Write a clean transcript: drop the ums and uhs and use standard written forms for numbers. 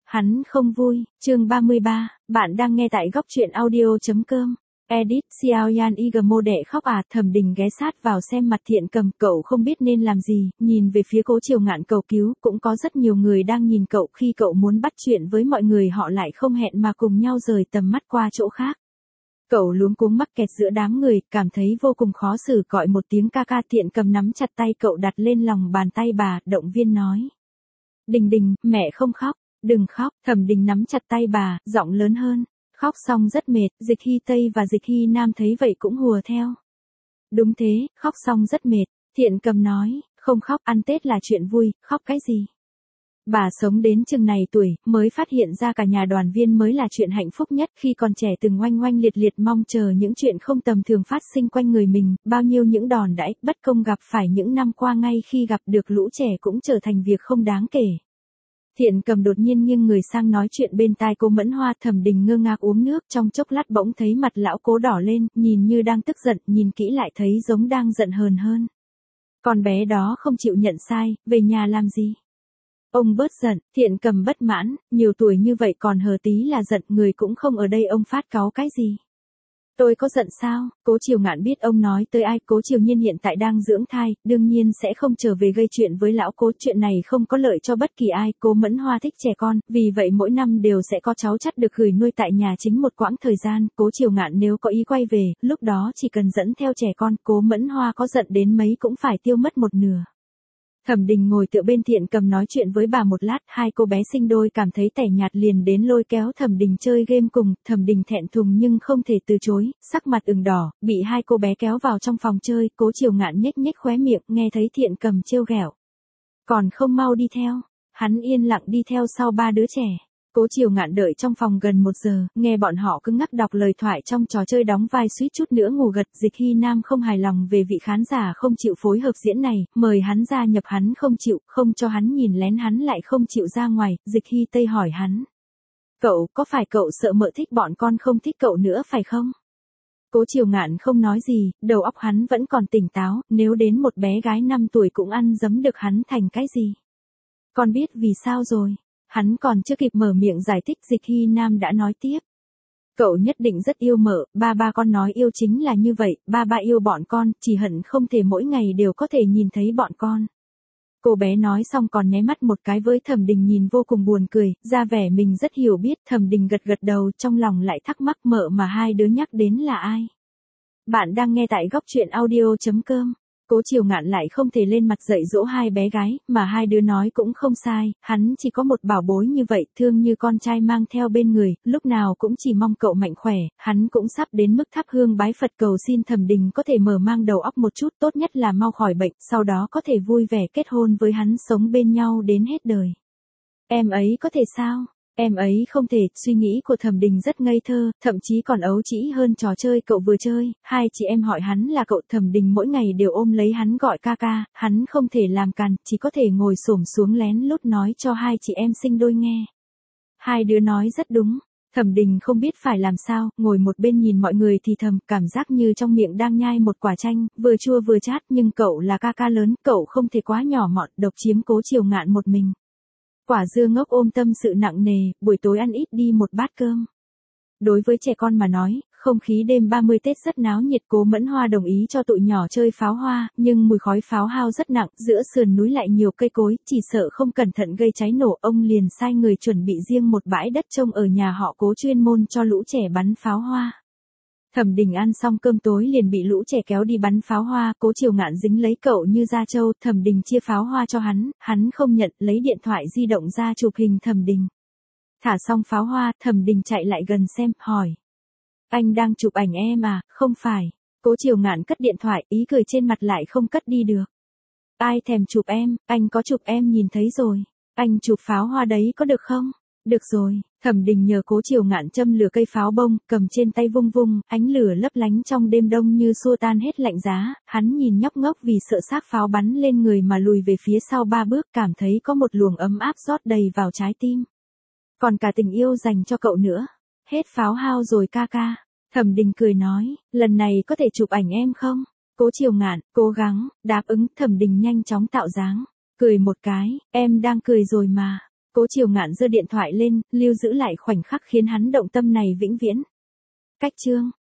Hắn không vui, chương 33, bạn đang nghe tại góc truyện audio.com. Edit, Xiao Yan Igmo đệ khóc à, Thẩm Đình ghé sát vào xem mặt Thiện Cầm, cậu không biết nên làm gì, nhìn về phía Cố Triều Ngạn cầu cứu, cũng có rất nhiều người đang nhìn cậu, khi cậu muốn bắt chuyện với mọi người họ lại không hẹn mà cùng nhau rời tầm mắt qua chỗ khác. Cậu luống cuống mắc kẹt giữa đám người, cảm thấy vô cùng khó xử, gọi một tiếng ca ca. Thiện Cầm nắm chặt tay cậu đặt lên lòng bàn tay bà, động viên nói. Đình Đình, mẹ không khóc, đừng khóc. Thẩm Đình nắm chặt tay bà, giọng lớn hơn. Khóc xong rất mệt. Dịch Hy Tây và Dịch Hy Nam thấy vậy cũng hùa theo. Đúng thế, khóc xong rất mệt. Thiện Cầm nói, không khóc, ăn Tết là chuyện vui, khóc cái gì. Bà sống đến chừng này tuổi, mới phát hiện ra cả nhà đoàn viên mới là chuyện hạnh phúc nhất. Khi còn trẻ từng oanh oanh liệt liệt mong chờ những chuyện không tầm thường phát sinh quanh người mình, bao nhiêu những đòn đãi, bất công gặp phải những năm qua, ngay khi gặp được lũ trẻ cũng trở thành việc không đáng kể. Thiện Cầm đột nhiên nghiêng người sang nói chuyện bên tai Cố Mẫn Hoa. Thẩm Đình ngơ ngác uống nước, trong chốc lát bỗng thấy mặt lão Cố đỏ lên, nhìn như đang tức giận, nhìn kỹ lại thấy giống đang giận hờn hơn. Con bé đó không chịu nhận sai, về nhà làm gì? Ông bớt giận. Thiện Cầm bất mãn, nhiều tuổi như vậy còn hờ tí là giận, người cũng không ở đây ông phát cáu cái gì? Tôi có giận sao? Cố Triều Ngạn biết ông nói tới ai. Cố Triều Nhiên hiện tại đang dưỡng thai, đương nhiên sẽ không trở về gây chuyện với lão Cố, chuyện này không có lợi cho bất kỳ ai. Cố Mẫn Hoa thích trẻ con, vì vậy mỗi năm đều sẽ có cháu chắt được gửi nuôi tại nhà chính một quãng thời gian. Cố Triều Ngạn nếu có ý quay về, lúc đó chỉ cần dẫn theo trẻ con, Cố Mẫn Hoa có giận đến mấy cũng phải tiêu mất một nửa. Thẩm Đình ngồi tựa bên Thiện Cầm nói chuyện với bà một lát, hai cô bé sinh đôi cảm thấy tẻ nhạt liền đến lôi kéo Thẩm Đình chơi game cùng. Thẩm Đình thẹn thùng nhưng không thể từ chối, sắc mặt ửng đỏ, bị hai cô bé kéo vào trong phòng chơi. Cố Triều Ngạn nhếch nhếch khóe miệng, nghe thấy Thiện Cầm trêu ghẹo. Còn không mau đi theo. Hắn yên lặng đi theo sau ba đứa trẻ. Cố Triều Ngạn đợi trong phòng gần 1 giờ, nghe bọn họ cứng ngắc đọc lời thoại trong trò chơi, đóng vai suýt chút nữa ngủ gật. Dịch Hy Nam không hài lòng về vị khán giả không chịu phối hợp diễn này, mời hắn gia nhập hắn không chịu, không cho hắn nhìn lén hắn lại không chịu ra ngoài. Dịch Hy Tây hỏi hắn. Cậu, có phải cậu sợ mợ thích bọn con không thích cậu nữa phải không? Cố Triều Ngạn không nói gì, đầu óc hắn vẫn còn tỉnh táo, nếu đến một bé gái 5 tuổi cũng ăn dấm được hắn thành cái gì? Con biết vì sao rồi. Hắn còn chưa kịp mở miệng giải thích, Dịch Hy Nam đã nói tiếp. Cậu nhất định rất yêu mợ, ba con nói yêu chính là như vậy, ba yêu bọn con, chỉ hận không thể mỗi ngày đều có thể nhìn thấy bọn con. Cô bé nói xong còn nháy mắt một cái với Thẩm Đình, nhìn vô cùng buồn cười, ra vẻ mình rất hiểu biết. Thẩm Đình gật gật đầu, trong lòng lại thắc mắc mợ mà hai đứa nhắc đến là ai. Bạn đang nghe tại góc truyện audio.com. Cố Triều Ngạn lại không thể lên mặt dạy dỗ hai bé gái, mà hai đứa nói cũng không sai, hắn chỉ có một bảo bối như vậy, thương như con trai mang theo bên người, lúc nào cũng chỉ mong cậu mạnh khỏe. Hắn cũng sắp đến mức thắp hương bái Phật cầu xin Thẩm Đình có thể mở mang đầu óc một chút, tốt nhất là mau khỏi bệnh, sau đó có thể vui vẻ kết hôn với hắn, sống bên nhau đến hết đời. Em ấy có thể sao? Em ấy không thể. Suy nghĩ của Thẩm Đình rất ngây thơ, thậm chí còn ấu trĩ hơn trò chơi cậu vừa chơi. Hai chị em hỏi hắn là cậu, Thẩm Đình mỗi ngày đều ôm lấy hắn gọi ca ca, hắn không thể làm càn, chỉ có thể ngồi xổm xuống lén lút nói cho hai chị em sinh đôi nghe. Hai đứa nói rất đúng. Thẩm Đình không biết phải làm sao, ngồi một bên nhìn mọi người thì thầm, cảm giác như trong miệng đang nhai một quả chanh, vừa chua vừa chát, nhưng cậu là ca ca lớn, cậu không thể quá nhỏ mọn, độc chiếm Cố Triều Ngạn một mình. Quả dưa ngốc ôm tâm sự nặng nề, buổi tối ăn ít đi một bát cơm. Đối với trẻ con mà nói, không khí đêm 30 Tết rất náo nhiệt. Cố Mẫn Hoa đồng ý cho tụi nhỏ chơi pháo hoa, nhưng mùi khói pháo hao rất nặng, giữa sườn núi lại nhiều cây cối, chỉ sợ không cẩn thận gây cháy nổ. Ông liền sai người chuẩn bị riêng một bãi đất trông ở nhà họ Cố chuyên môn cho lũ trẻ bắn pháo hoa. Thẩm Đình ăn xong cơm tối liền bị lũ trẻ kéo đi bắn pháo hoa. Cố Triều Ngạn dính lấy cậu như da trâu. Thẩm Đình chia pháo hoa cho hắn không nhận, lấy điện thoại di động ra chụp hình Thẩm Đình. Thả xong pháo hoa, Thẩm Đình chạy lại gần xem, hỏi. Anh đang chụp ảnh em à? Không phải. Cố Triều Ngạn cất điện thoại, ý cười trên mặt lại không cất đi được. Ai thèm chụp em, anh có chụp em nhìn thấy rồi. Anh chụp pháo hoa đấy có được không? Được rồi. Thẩm Đình nhờ Cố Triều Ngạn châm lửa cây pháo bông, cầm trên tay vung vung, ánh lửa lấp lánh trong đêm đông như xua tan hết lạnh giá. Hắn nhìn nhóc ngốc vì sợ xác pháo bắn lên người mà lùi về phía sau 3 bước, cảm thấy có một luồng ấm áp rót đầy vào trái tim. Còn cả tình yêu dành cho cậu nữa. Hết pháo hao rồi ca ca. Thẩm Đình cười nói, lần này có thể chụp ảnh em không? Cố Triều Ngạn, cố gắng, đáp ứng. Thẩm Đình nhanh chóng tạo dáng, cười một cái, em đang cười rồi mà. Cố Triều Ngạn giơ điện thoại lên, lưu giữ lại khoảnh khắc khiến hắn động tâm này vĩnh viễn. Cách chương